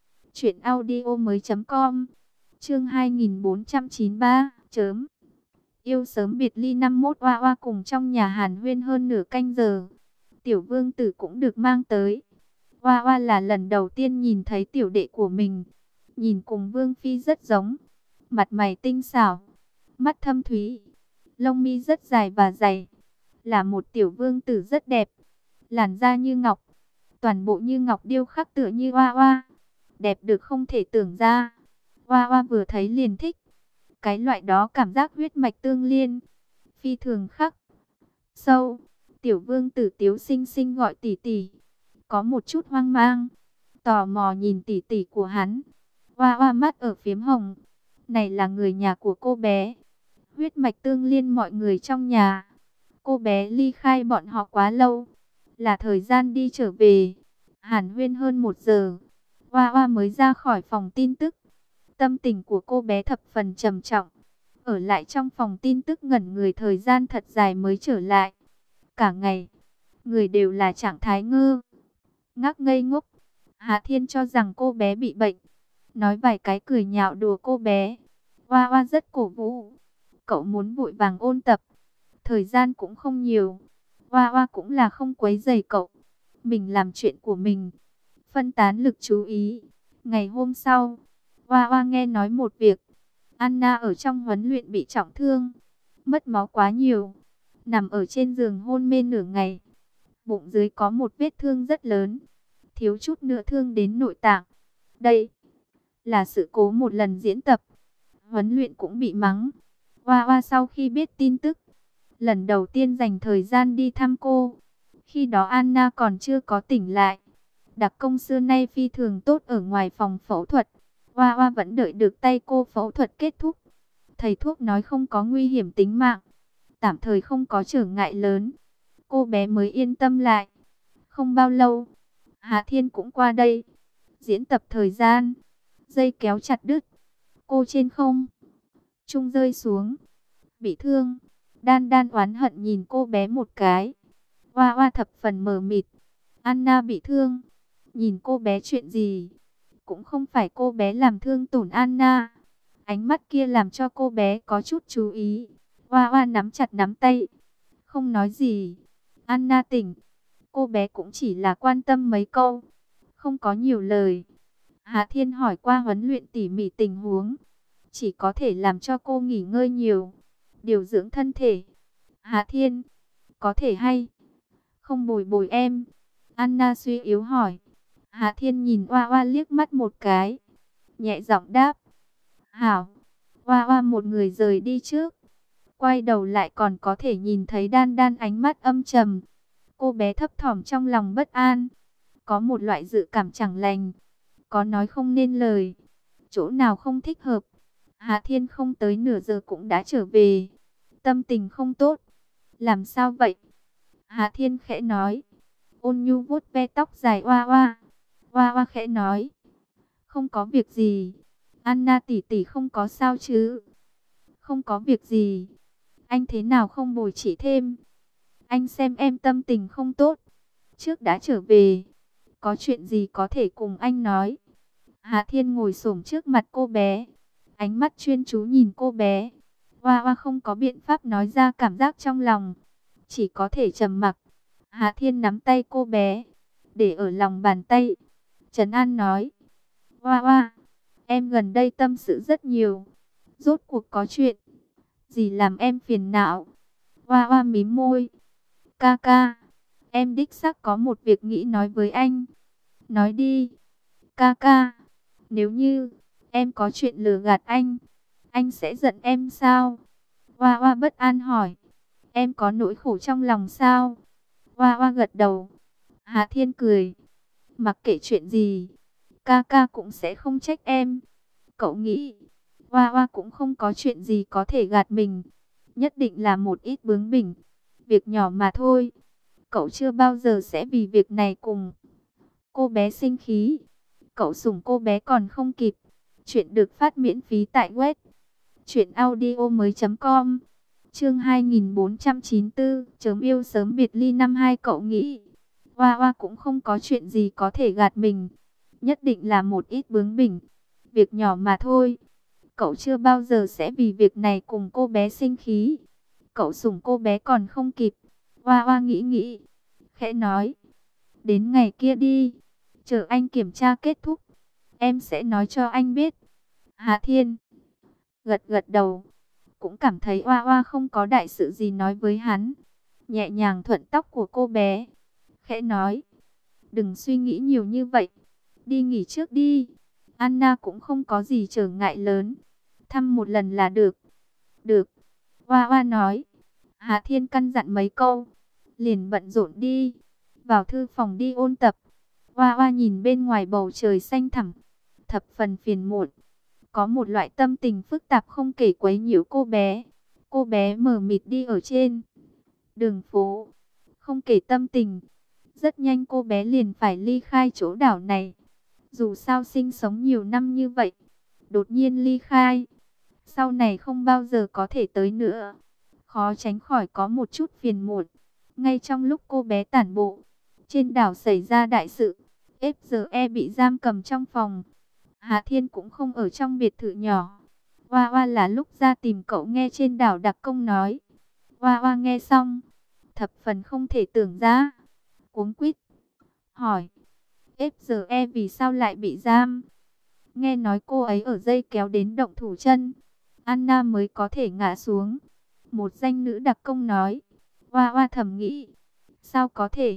truyệnaudiomoi.com. Chương 2493, chớm. Yêu sớm biệt ly 51. Hoa Hoa cùng trong nhà hàn huyên hơn nửa canh giờ. Tiểu vương tử cũng được mang tới. Hoa Hoa là lần đầu tiên nhìn thấy tiểu đệ của mình, nhìn cùng Vương Phi rất giống. Mặt mày tinh xảo, mắt thâm thúy, lông mi rất dài và dày, là một tiểu vương tử rất đẹp. Làn da như ngọc, toàn bộ như ngọc điêu khắc tựa như Hoa Hoa, đẹp được không thể tưởng ra. Hoa Hoa vừa thấy liền thích, cái loại đó cảm giác huyết mạch tương liên, phi thường khắc sâu. Tiểu vương tử Tiếu Sinh Sinh gọi tỷ tỷ, có một chút hoang mang, tò mò nhìn tỷ tỷ của hắn. Hoa Hoa mắt ở phiếm hồng, này là người nhà của cô bé, huyết mạch tương liên mọi người trong nhà. Cô bé ly khai bọn họ quá lâu, là thời gian đi trở về. Hàn huyên hơn 1 giờ, Hoa Hoa mới ra khỏi phòng tin tức. Tâm tình của cô bé thập phần trầm trọng, ở lại trong phòng tin tức ngẩn người thời gian thật dài mới trở lại. Cả ngày, người đều là trạng thái ngơ ngác ngây ngốc. Hạ Thiên cho rằng cô bé bị bệnh, nói vài cái cười nhạo đùa cô bé. Hoa Hoa rất cổ vũ, cậu muốn vội vàng ôn tập, thời gian cũng không nhiều. Hoa Hoa cũng là không quấy rầy cậu, mình làm chuyện của mình, phân tán lực chú ý. Ngày hôm sau, Hoa Hoa nghe nói một việc, Anna ở trong huấn luyện bị trọng thương, mất máu quá nhiều, nằm ở trên giường hôn mê nửa ngày. Bụng dưới có một vết thương rất lớn, thiếu chút nữa thương đến nội tạng. Đây là sự cố một lần diễn tập, huấn luyện cũng bị mắng. Hoa Hoa sau khi biết tin tức, lần đầu tiên dành thời gian đi thăm cô. Khi đó Anna còn chưa có tỉnh lại. Đặc công xưa nay phi thường tốt ở ngoài phòng phẫu thuật. Hoa Hoa vẫn đợi được tay cô phẫu thuật kết thúc. Thầy thuốc nói không có nguy hiểm tính mạng, tạm thời không có trở ngại lớn, cô bé mới yên tâm lại. Không bao lâu, Hạ Thiên cũng qua đây. Diễn tập thời gian, dây kéo chặt đứt, cô trên không trung rơi xuống, bị thương. Đan Đan oán hận nhìn cô bé một cái. Hoa Hoa thập phần mờ mịt. Anna bị thương, nhìn cô bé chuyện gì? Cũng không phải cô bé làm thương tổn Anna. Ánh mắt kia làm cho cô bé có chút chú ý. Hoa Hoa nắm chặt nắm tay, không nói gì. Anna tỉnh, cô bé cũng chỉ là quan tâm mấy câu, không có nhiều lời. Hạ Thiên hỏi qua huấn luyện tỉ mỉ tình huống, chỉ có thể làm cho cô nghỉ ngơi nhiều, điều dưỡng thân thể. Hạ Thiên, có thể hay không bồi bồi em? Anna suy yếu hỏi. Hạ Thiên nhìn Hoa Hoa liếc mắt một cái, nhẹ giọng đáp, hảo. Hoa Hoa một người rời đi trước, quay đầu lại còn có thể nhìn thấy Đan Đan ánh mắt âm trầm. Cô bé thấp thỏm trong lòng bất an, có một loại dự cảm chẳng lành, có nói không nên lời, chỗ nào không thích hợp. Hạ Thiên không tới nửa giờ cũng đã trở về, tâm tình không tốt. Làm sao vậy? Hạ Thiên khẽ nói. Ôn nhu vuốt ve tóc dài Hoa Hoa. Hoa Hoa khẽ nói, không có việc gì. Anna tỷ tỷ không có sao chứ? Không có việc gì. Anh thế nào không bồi chị thêm? Anh xem em tâm tình không tốt, trước đã trở về, có chuyện gì có thể cùng anh nói. Hạ Thiên ngồi xổm trước mặt cô bé, ánh mắt chuyên chú nhìn cô bé. Hoa Hoa không có biện pháp nói ra cảm giác trong lòng, chỉ có thể trầm mặc. Hạ Thiên nắm tay cô bé, để ở lòng bàn tay, trấn an nói, Hoa Hoa, em gần đây tâm sự rất nhiều, rốt cuộc có chuyện gì làm em phiền não? Hoa Hoa mím môi, ca ca, em đích xác có một việc nghĩ nói với anh. Nói đi. Ca ca, nếu như em có chuyện lừa gạt anh Anh sẽ giận em sao? Hoa Hoa bất an hỏi. Em có nỗi khổ trong lòng sao? Hoa Hoa gật đầu. Hà Thiên cười. Mặc kệ chuyện gì, ca ca cũng sẽ không trách em. Cậu nghĩ, Hoa Hoa cũng không có chuyện gì có thể gạt mình. Nhất định là một ít bướng bỉnh. Việc nhỏ mà thôi. Cậu chưa bao giờ sẽ vì việc này cùng cô bé sinh khí. Cậu sủng cô bé còn không kịp. Chuyện được phát miễn phí tại web truyệnaudiomoi.com. Chương 2494, chớm yêu sớm biệt ly năm 2. Cậu nghĩ, Hoa Hoa cũng không có chuyện gì có thể gạt mình. Nhất định là một ít bướng bỉnh. Việc nhỏ mà thôi. Cậu chưa bao giờ sẽ vì việc này cùng cô bé sinh khí. Cậu sủng cô bé còn không kịp. Hoa Hoa nghĩ, khẽ nói. Đến ngày kia đi. Chờ anh kiểm tra kết thúc, em sẽ nói cho anh biết. Hà Thiên gật gật đầu. Cũng cảm thấy Hoa Hoa không có đại sự gì nói với hắn. Nhẹ nhàng thuận tóc của cô bé. Khẽ nói. Đừng suy nghĩ nhiều như vậy. Đi nghỉ trước đi. Anna cũng không có gì trở ngại lớn. Thăm một lần là được. Được. Hoa Hoa nói. Hà Thiên căn dặn mấy câu. Liền bận rộn đi. Vào thư phòng đi ôn tập. Hoa Hoa nhìn bên ngoài bầu trời xanh thẳm. Thập phần phiền muộn. Có một loại tâm tình phức tạp không kể quấy nhiễu cô bé. Cô bé mờ mịt đi ở trên đường phố. Không kể tâm tình. Rất nhanh cô bé liền phải ly khai chỗ đảo này. Dù sao sinh sống nhiều năm như vậy, đột nhiên ly khai, sau này không bao giờ có thể tới nữa. Khó tránh khỏi có một chút phiền muộn. Ngay trong lúc cô bé tản bộ, trên đảo xảy ra đại sự. FGE bị giam cầm trong phòng. Hà Thiên cũng không ở trong biệt thự nhỏ. Hoa Hoa là lúc ra tìm cậu nghe trên đảo đặc công nói. Hoa Hoa nghe xong, thập phần không thể tưởng ra. Cuống quýt hỏi, FGE vì sao lại bị giam? Nghe nói cô ấy ở dây kéo đến động thủ chân, Anna mới có thể ngã xuống. Một danh nữ đặc công nói. Hoa Hoa thầm nghĩ, sao có thể?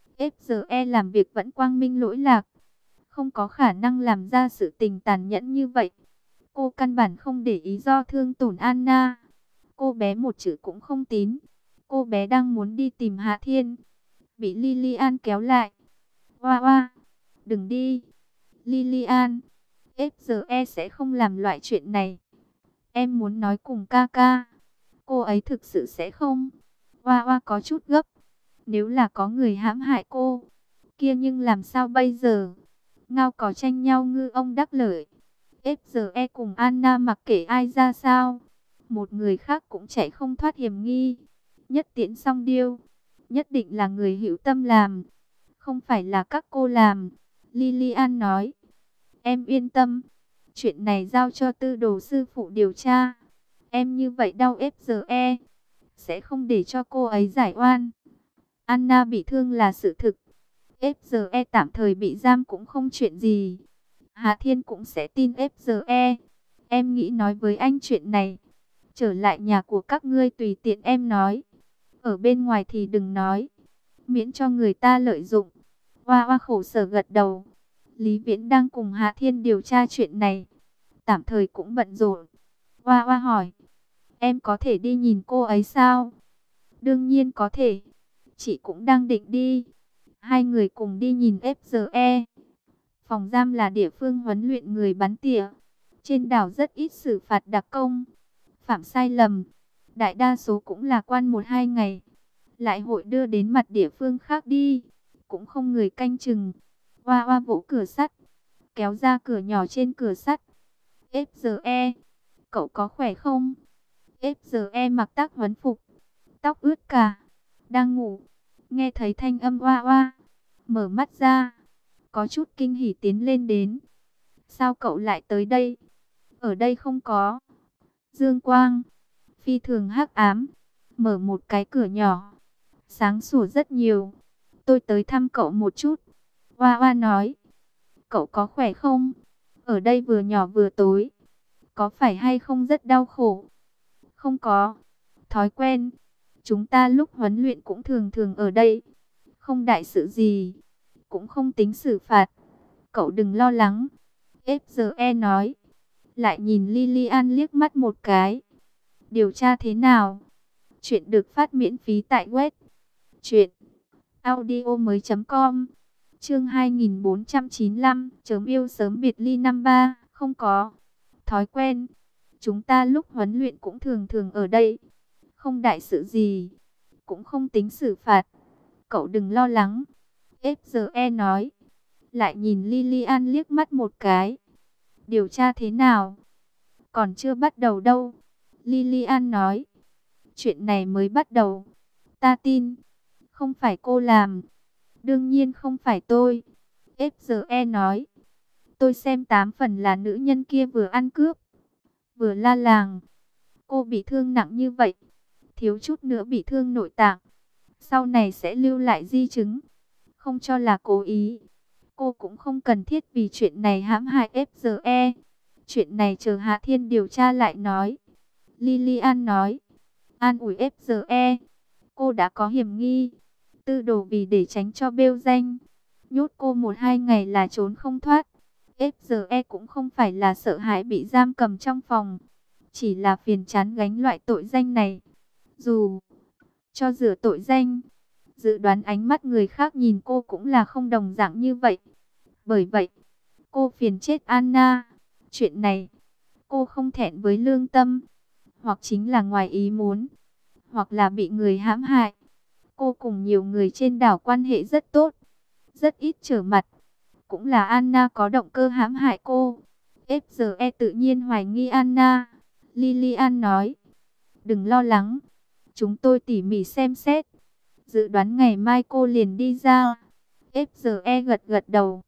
FGE làm việc vẫn quang minh lỗi lạc, không có khả năng làm ra sự tình tàn nhẫn như vậy. Cô căn bản không để ý do thương tổn Anna. Cô bé một chữ cũng không tín. Cô bé đang muốn đi tìm Hạ Thiên, bị Lilian kéo lại. Hoa Hoa, đừng đi. Lilian, FGE sẽ không làm loại chuyện này. Em muốn nói cùng ca ca. Cô ấy thực sự sẽ không. Hoa Hoa có chút gấp. Nếu là có người hãm hại cô, kia nhưng làm sao bây giờ? Ngao có tranh nhau ngư ông đắc lợi. FGE cùng Anna mặc kệ ai ra sao, một người khác cũng chạy không thoát hiểm nghi. Nhất Tiễn Song Điêu nhất định là người hữu tâm làm, không phải là các cô làm. Lilian nói. Em yên tâm, chuyện này giao cho tư đồ sư phụ điều tra. Em như vậy đau FGE, sẽ không để cho cô ấy giải oan. Anna bị thương là sự thực. FGE tạm thời bị giam cũng không chuyện gì. Hà Thiên cũng sẽ tin FGE. Em nghĩ nói với anh chuyện này. Trở lại nhà của các ngươi tùy tiện em nói. Ở bên ngoài thì đừng nói, miễn cho người ta lợi dụng. Hoa Hoa khổ sở gật đầu. Lý Viễn đang cùng Hà Thiên điều tra chuyện này, tạm thời cũng bận rộn. Hoa Hoa hỏi, em có thể đi nhìn cô ấy sao? Đương nhiên có thể. Chị cũng đang định đi. Hai người cùng đi nhìn FGE. Phòng giam là địa phương huấn luyện người bắn tỉa. Trên đảo rất ít xử phạt đặc công. Phạm sai lầm, đại đa số cũng là quan 1-2 ngày, lại hội đưa đến mặt địa phương khác đi. Cũng không người canh chừng. Hoa Hoa vỗ cửa sắt, kéo ra cửa nhỏ trên cửa sắt. FGE, cậu có khỏe không? FGE mặc tác huấn phục, tóc ướt cả, đang ngủ. Nghe thấy thanh âm Hoa Hoa, mở mắt ra, có chút kinh hỉ tiến lên đến. Sao cậu lại tới đây? Ở đây không có dương quang, phi thường hắc ám. Mở một cái cửa nhỏ, sáng sủa rất nhiều. Tôi tới thăm cậu một chút. Hoa Hoa nói. Cậu có khỏe không? Ở đây vừa nhỏ vừa tối, có phải hay không rất đau khổ? Không có, thói quen. Chúng ta lúc huấn luyện cũng thường thường ở đây. Không đại sự gì, cũng không tính xử phạt. Cậu đừng lo lắng. FGE nói. lại nhìn Lilian liếc mắt một cái. Điều tra thế nào? Chuyện được phát miễn phí tại web truyệnaudiomoi.com. Chương 2495, chớm yêu sớm biệt ly năm ba, không có thói quen. Chúng ta lúc huấn luyện cũng thường thường ở đây, không đại sự gì, cũng không tính xử phạt. Cậu đừng lo lắng. FGE nói, lại nhìn Lilian liếc mắt một cái. Điều tra thế nào? Còn chưa bắt đầu đâu. Lilian nói, chuyện này mới bắt đầu. Ta tin, không phải cô làm. Đương nhiên không phải tôi. FGE nói, tôi xem 8 phần là nữ nhân kia vừa ăn cướp, vừa la làng. Cô bị thương nặng như vậy, thiếu chút nữa bị thương nội tạng. Sau này sẽ lưu lại di chứng. Không cho là cố ý. Cô cũng không cần thiết vì chuyện này hãm hại FGE. Chuyện này chờ Hạ Thiên điều tra lại nói. Lilian nói, an ủi FGE. Cô đã có hiểm nghi. Tư đồ vì để tránh cho bêu danh, nhốt cô 1-2 ngày là trốn không thoát. FGE cũng không phải là sợ hãi bị giam cầm trong phòng, chỉ là phiền chán gánh loại tội danh này. Dù cho rửa tội danh, dự đoán ánh mắt người khác nhìn cô cũng là không đồng dạng như vậy. Bởi vậy, cô phiền chết Anna. Chuyện này, cô không thẹn với lương tâm, hoặc chính là ngoài ý muốn, hoặc là bị người hãm hại. Cô cùng nhiều người trên đảo quan hệ rất tốt, rất ít trở mặt. Cũng là Anna có động cơ hãm hại cô. FGE tự nhiên hoài nghi Anna. Lilian nói, đừng lo lắng, chúng tôi tỉ mỉ xem xét. Dự đoán ngày mai cô liền đi ra. FGE gật gật đầu.